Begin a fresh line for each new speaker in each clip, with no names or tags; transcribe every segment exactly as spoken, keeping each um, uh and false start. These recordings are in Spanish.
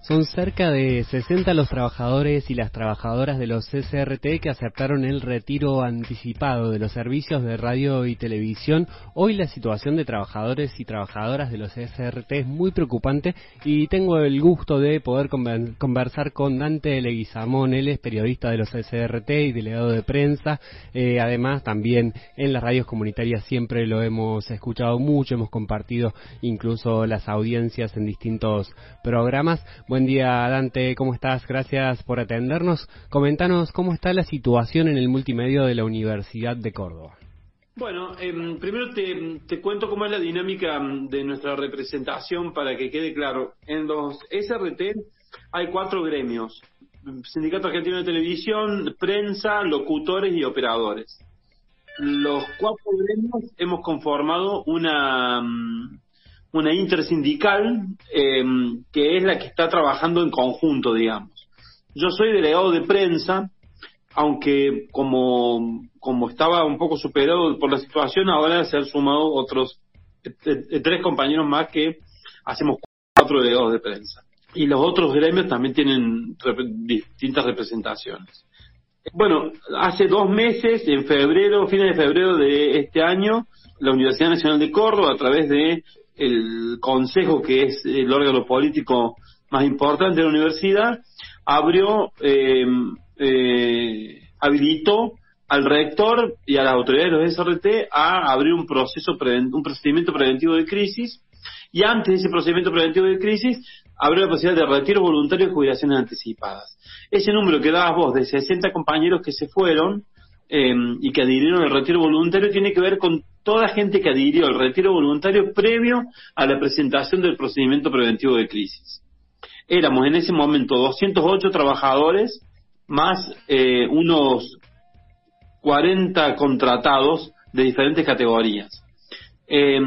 Son cerca de sesenta los trabajadores y las trabajadoras de los C C R T que aceptaron el retiro anticipado de los servicios de radio y televisión. Hoy la situación de trabajadores y trabajadoras de los C C R T es muy preocupante y tengo el gusto de poder conversar con Dante Leguizamón. Él es periodista de los C C R T y delegado de prensa. Eh, además, también en las radios comunitarias siempre lo hemos escuchado mucho, hemos compartido incluso las audiencias en distintos programas. Buen día, Dante, ¿cómo estás? Gracias por atendernos. Comentanos cómo está la situación en el multimedio de la Universidad de Córdoba.
Bueno, eh, primero te, te cuento cómo es la dinámica de nuestra representación para que quede claro. En los S R T hay cuatro gremios: Sindicato Argentino de Televisión, Prensa, Locutores y Operadores. Los cuatro gremios hemos conformado una... una intersindical eh, que es la que está trabajando en conjunto, digamos. Yo soy delegado de prensa, aunque como como estaba un poco superado por la situación, ahora se han sumado otros eh, eh, tres compañeros más que hacemos cuatro delegados de prensa. Y los otros gremios también tienen rep distintas representaciones. Bueno, hace dos meses, en febrero, fines de febrero de este año, la Universidad Nacional de Córdoba, a través de el Consejo, que es el órgano político más importante de la universidad, abrió, eh, eh, habilitó al rector y a las autoridades de los S R T a abrir un proceso, un procedimiento preventivo de crisis, y antes de ese procedimiento preventivo de crisis, abrió la posibilidad de retiro voluntario y jubilaciones anticipadas. Ese número que dabas vos, de sesenta compañeros que se fueron, Eh, y que adhirieron al retiro voluntario, tiene que ver con toda la gente que adhirió al retiro voluntario previo a la presentación del procedimiento preventivo de crisis. Éramos en ese momento doscientos ocho trabajadores más eh, unos cuarenta contratados de diferentes categorías. Eh,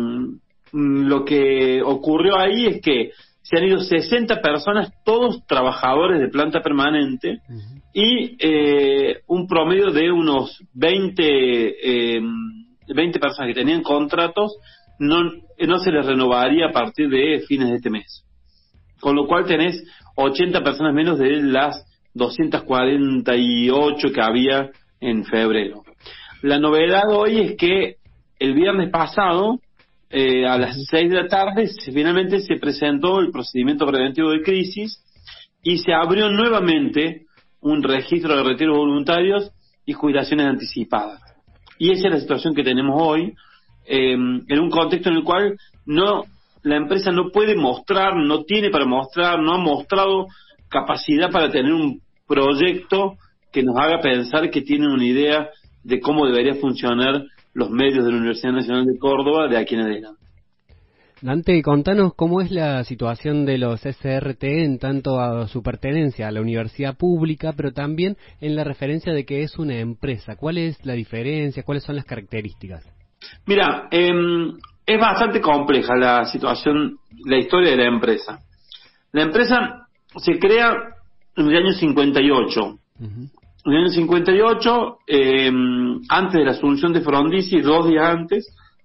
lo que ocurrió ahí es que se han ido sesenta personas, todos trabajadores de planta permanente, uh-huh. y eh, un promedio de unos veinte, eh, veinte personas que tenían contratos, no, no se les renovaría a partir de fines de este mes. Con lo cual tenés ochenta personas menos de las doscientas cuarenta y ocho que había en febrero. La novedad hoy es que el viernes pasado, Eh, a las seis de la tarde, se, finalmente se presentó el procedimiento preventivo de crisis y se abrió nuevamente un registro de retiros voluntarios y jubilaciones anticipadas. Y esa es la situación que tenemos hoy, eh, en un contexto en el cual no la empresa no puede mostrar, no tiene para mostrar, no ha mostrado capacidad para tener un proyecto que nos haga pensar que tiene una idea de cómo debería funcionar los medios de la Universidad Nacional de Córdoba de aquí en adelante.
Dante, contanos cómo es la situación de los S R T en tanto a su pertenencia a la universidad pública, pero también en la referencia de que es una empresa. ¿Cuál es la diferencia? ¿Cuáles son las características?
Mira, eh, es bastante compleja la situación, la historia de la empresa. La empresa se crea en el año cincuenta y ocho. Uh-huh. En el año cincuenta y ocho, eh, antes de la asunción de Frondizi, dos días antes,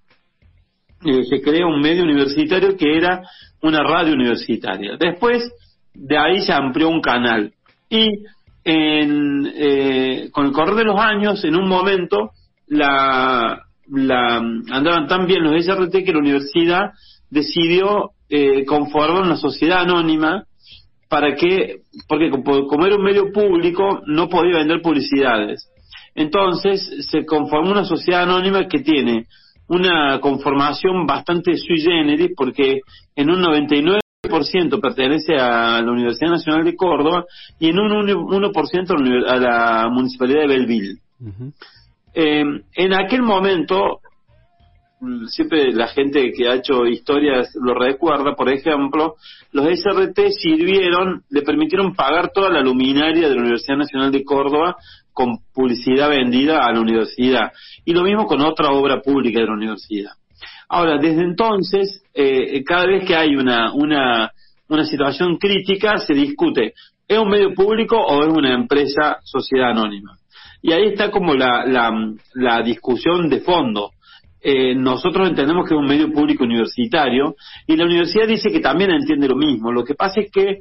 eh, se crea un medio universitario que era una radio universitaria. Después, de ahí se amplió un canal. Y en, eh, con el correr de los años, en un momento, la, la andaban tan bien los S R T que la universidad decidió eh, conformar una sociedad anónima, para que, porque como era un medio público no podía vender publicidades. Entonces se conformó una sociedad anónima que tiene una conformación bastante sui generis, porque en un noventa y nueve por ciento pertenece a la Universidad Nacional de Córdoba y en un uno por ciento a la Municipalidad de Belleville. Uh-huh. Eh, en aquel momento, siempre la gente que ha hecho historias lo recuerda, por ejemplo, los S R T sirvieron, le permitieron pagar toda la luminaria de la Universidad Nacional de Córdoba con publicidad vendida a la universidad, y lo mismo con otra obra pública de la universidad. Ahora, desde entonces, eh, cada vez que hay una, una, una situación crítica, se discute, ¿es un medio público o es una empresa sociedad anónima? Y ahí está como la, la, la discusión de fondo. Eh, nosotros entendemos que es un medio público universitario y la universidad dice que también entiende lo mismo. Lo que pasa es que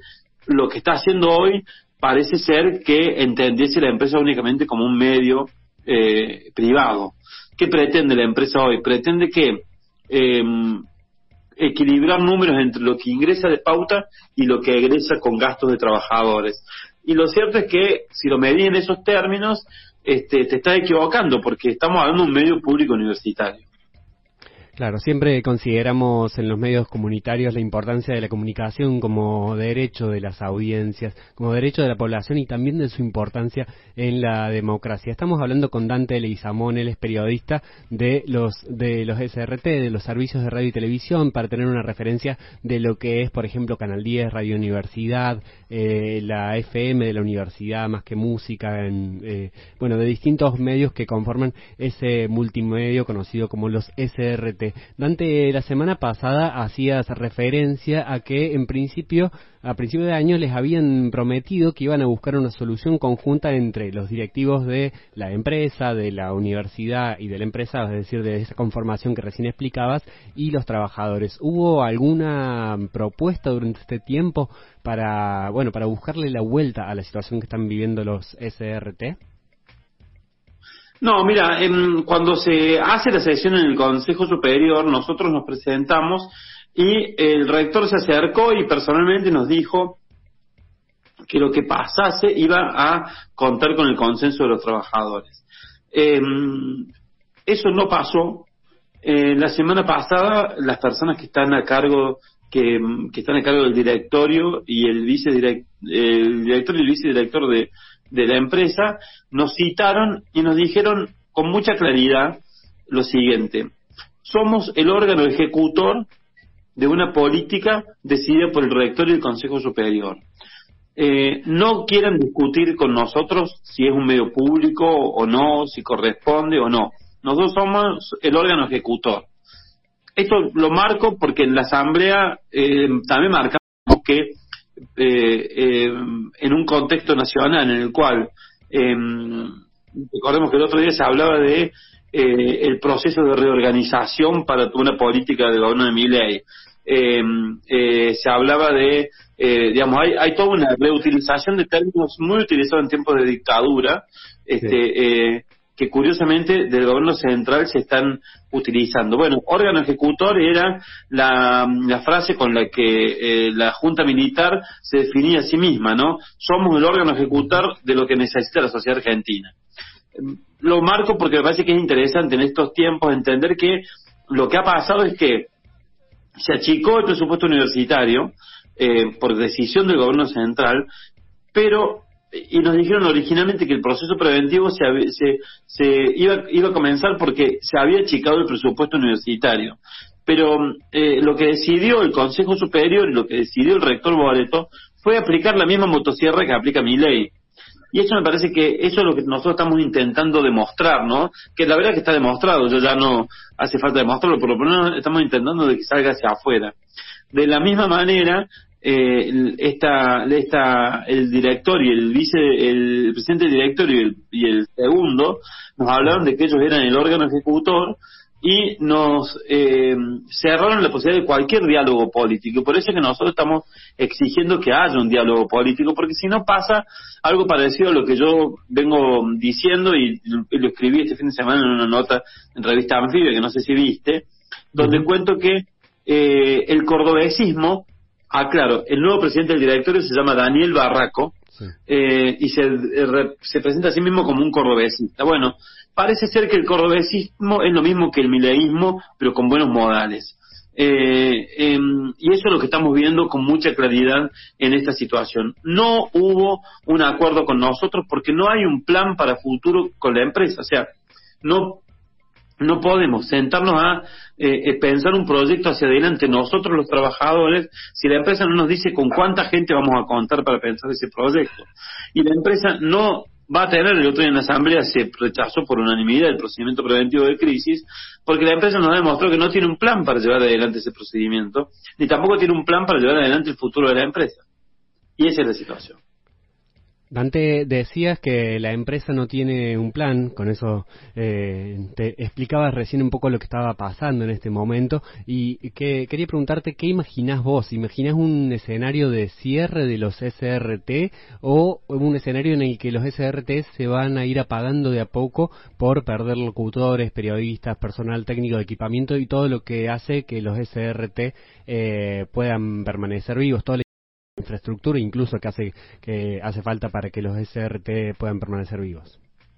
lo que está haciendo hoy parece ser que entendiese la empresa únicamente como un medio eh, privado. ¿Qué pretende la empresa hoy? Pretende que eh, equilibrar números entre lo que ingresa de pauta y lo que egresa con gastos de trabajadores. Y lo cierto es que si lo medís en esos términos, este, te estás equivocando, porque estamos hablando de un medio público universitario.
Claro, siempre consideramos en los medios comunitarios la importancia de la comunicación como derecho de las audiencias, como derecho de la población y también de su importancia en la democracia. Estamos hablando con Dante Leguizamón, él es periodista de los de los S R T, de los servicios de radio y televisión, para tener una referencia de lo que es, por ejemplo, Canal diez, Radio Universidad, eh, la F M de la universidad, Más que Música, en, eh, bueno, de distintos medios que conforman ese multimedio conocido como los S R T. Dante, la semana pasada hacías referencia a que en principio, a principio de año, les habían prometido que iban a buscar una solución conjunta entre los directivos de la empresa, de la universidad y de la empresa, es decir, de esa conformación que recién explicabas, y los trabajadores. ¿Hubo alguna propuesta durante este tiempo para, bueno, para buscarle la vuelta a la situación que están viviendo los S R T?
No, mira, en, cuando se hace la sesión en el Consejo Superior, nosotros nos presentamos y el rector se acercó y personalmente nos dijo que lo que pasase iba a contar con el consenso de los trabajadores. Eh, eso no pasó. Eh, la semana pasada, las personas que están a cargo que, que están a cargo del directorio y el vicedirect, el director y el vicedirector de de la empresa, nos citaron y nos dijeron con mucha claridad lo siguiente: somos el órgano ejecutor de una política decidida por el rector y el Consejo Superior. Eh, no quieran discutir con nosotros si es un medio público o no, si corresponde o no. Nosotros somos el órgano ejecutor. Esto lo marco porque en la asamblea eh, también marcamos que Eh, eh, en un contexto nacional en el cual eh, recordemos que el otro día se hablaba de eh, el proceso de reorganización para una política del gobierno de Milei, eh, eh, se hablaba de eh, digamos hay, hay toda una reutilización de términos muy utilizados en tiempos de dictadura, este sí. eh, que curiosamente del gobierno central se están utilizando. Bueno, órgano ejecutor era la, la frase con la que eh, la Junta Militar se definía a sí misma, ¿no? Somos el órgano ejecutor de lo que necesita la sociedad argentina. Lo marco porque me parece que es interesante en estos tiempos entender que lo que ha pasado es que se achicó el presupuesto universitario eh, por decisión del gobierno central, pero y nos dijeron originalmente que el proceso preventivo se, se, se iba, iba a comenzar porque se había achicado el presupuesto universitario. Pero eh, lo que decidió el Consejo Superior y lo que decidió el rector Boreto fue aplicar la misma motosierra que aplica Milei. Y eso me parece que eso es lo que nosotros estamos intentando demostrar, ¿no? Que la verdad que está demostrado, yo ya no hace falta demostrarlo, pero por lo menos estamos intentando de que salga hacia afuera. De la misma manera, eh, esta, esta, el director y el vice, el presidente del directorio y el, y el segundo nos hablaron de que ellos eran el órgano ejecutor y nos eh, cerraron la posibilidad de cualquier diálogo político. Por eso es que nosotros estamos exigiendo que haya un diálogo político, porque si no pasa algo parecido a lo que yo vengo diciendo, y, y lo escribí este fin de semana en una nota en revista Anfibia, que no sé si viste, donde uh-huh. cuento que eh, el cordobesismo, ah claro, el nuevo presidente del directorio se llama Daniel Barraco, sí. eh, y se, eh, se presenta a sí mismo como un cordobesista. Bueno, parece ser que el cordobesismo es lo mismo que el mileísmo, pero con buenos modales. Eh, eh, y eso es lo que estamos viendo con mucha claridad en esta situación. No hubo un acuerdo con nosotros porque no hay un plan para futuro con la empresa. O sea, no no podemos sentarnos a eh, pensar un proyecto hacia adelante nosotros los trabajadores si la empresa no nos dice con cuánta gente vamos a contar para pensar ese proyecto. Y la empresa no va a tener, el otro día en la asamblea se rechazó por unanimidad el procedimiento preventivo de crisis, porque la empresa nos ha demostrado que no tiene un plan para llevar adelante ese procedimiento, ni tampoco tiene un plan para llevar adelante el futuro de la empresa. Y esa es la situación.
Dante, decías que la empresa no tiene un plan, con eso eh, te explicabas recién un poco lo que estaba pasando en este momento, y que quería preguntarte, ¿qué imaginás vos? ¿Imaginás un escenario de cierre de los S R T o un escenario en el que los S R T se van a ir apagando de a poco por perder locutores, periodistas, personal técnico de equipamiento y todo lo que hace que los S R T eh, puedan permanecer vivos, toda la infraestructura incluso que hace que hace falta para que los S R T puedan permanecer vivos?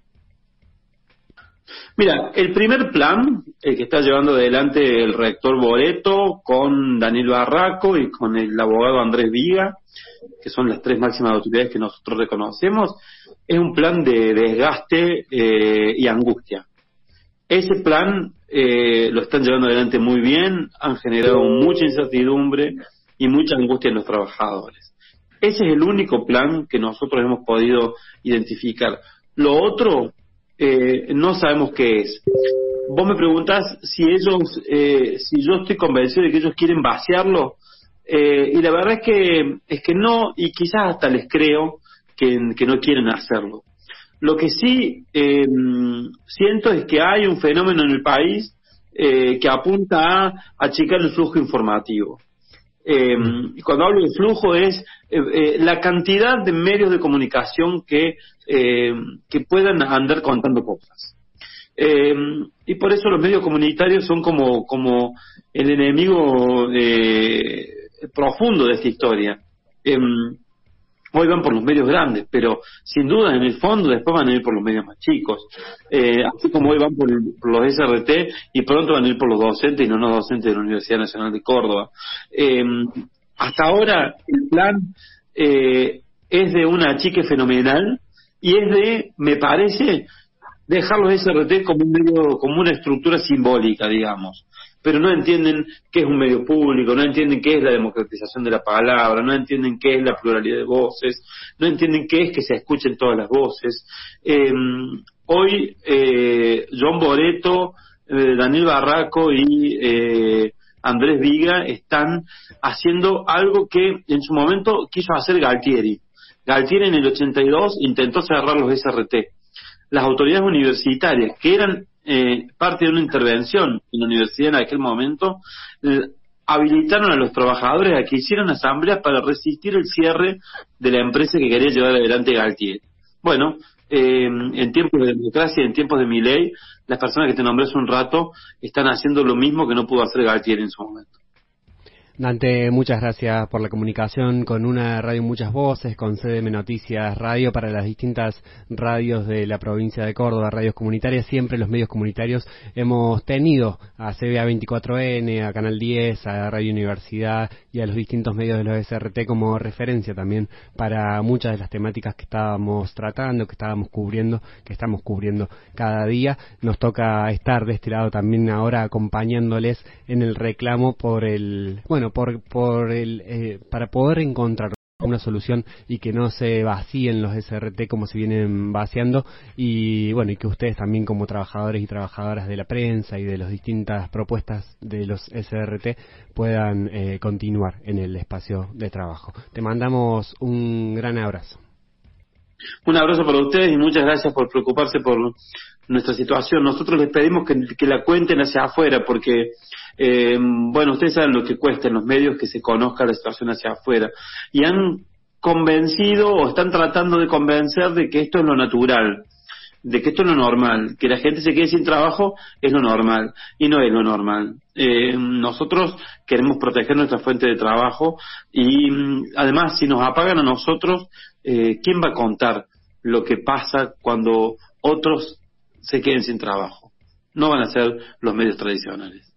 Mira, el primer plan, el que está llevando adelante el rector Boreto con Daniel Barraco y con el abogado Andrés Viga, que son las tres máximas autoridades que nosotros reconocemos, es un plan de desgaste eh, y angustia. Ese plan eh, lo están llevando adelante muy bien, han generado mucha incertidumbre y mucha angustia en los trabajadores. Ese es el único plan que nosotros hemos podido identificar. Lo otro, eh, no sabemos qué es. Vos me preguntás si ellos, eh, si yo estoy convencido de que ellos quieren vaciarlo, eh, y la verdad es que es que no, y quizás hasta les creo que, que no quieren hacerlo. Lo que sí eh, siento es que hay un fenómeno en el país eh, que apunta a achicar el flujo informativo. Eh, y cuando hablo de flujo es eh, eh, la cantidad de medios de comunicación que, eh, que puedan andar contando cosas. Eh, y por eso los medios comunitarios son como, como el enemigo eh, profundo de esta historia. Eh, Hoy van por los medios grandes, pero sin duda en el fondo después van a ir por los medios más chicos. Eh, así como hoy van por, por los S R T y pronto van a ir por los docentes y no los docentes de la Universidad Nacional de Córdoba. Eh, hasta ahora el plan eh, es de un achique fenomenal y es de, me parece, dejar los S R T como un medio, como una estructura simbólica, digamos. Pero no entienden qué es un medio público, no entienden qué es la democratización de la palabra, no entienden qué es la pluralidad de voces, no entienden qué es que se escuchen todas las voces. Eh, hoy eh, John Boreto, eh, Daniel Barraco y eh, Andrés Viga están haciendo algo que en su momento quiso hacer Galtieri. Galtieri en el ochenta y dos intentó cerrar los S R T. Las autoridades universitarias, que eran Eh, parte de una intervención en la universidad en aquel momento, eh, habilitaron a los trabajadores a que hicieran asambleas para resistir el cierre de la empresa que quería llevar adelante Galtieri. Bueno, eh, en tiempos de democracia, en tiempos de Milei, las personas que te nombré hace un rato están haciendo lo mismo que no pudo hacer Galtieri en su momento.
Dante, muchas gracias por la comunicación con una radio Muchas Voces, con C D M Noticias Radio para las distintas radios de la provincia de Córdoba, radios comunitarias. Siempre los medios comunitarios hemos tenido a C B A veinticuatro N, a Canal diez, a Radio Universidad y a los distintos medios de los S R T como referencia también para muchas de las temáticas que estábamos tratando, que estábamos cubriendo, que estamos cubriendo cada día. Nos toca estar de este lado también ahora acompañándoles en el reclamo por el, bueno, por por el eh, para poder encontrar una solución y que no se vacíen los S R T como se vienen vaciando, y bueno, y que ustedes también como trabajadores y trabajadoras de la prensa y de las distintas propuestas de los S R T puedan eh, continuar en el espacio de trabajo. Te mandamos un gran abrazo.
Un abrazo para ustedes y muchas gracias por preocuparse por nuestra situación. Nosotros les pedimos que, que la cuenten hacia afuera porque, eh, bueno, ustedes saben lo que cuesta en los medios que se conozca la situación hacia afuera. Y han convencido o están tratando de convencer de que esto es lo natural, de que esto es lo normal, que la gente se quede sin trabajo es lo normal y no es lo normal. Eh, nosotros queremos proteger nuestra fuente de trabajo y además si nos apagan a nosotros, eh, ¿quién va a contar lo que pasa cuando otros se queden sin trabajo? No van a ser los medios tradicionales.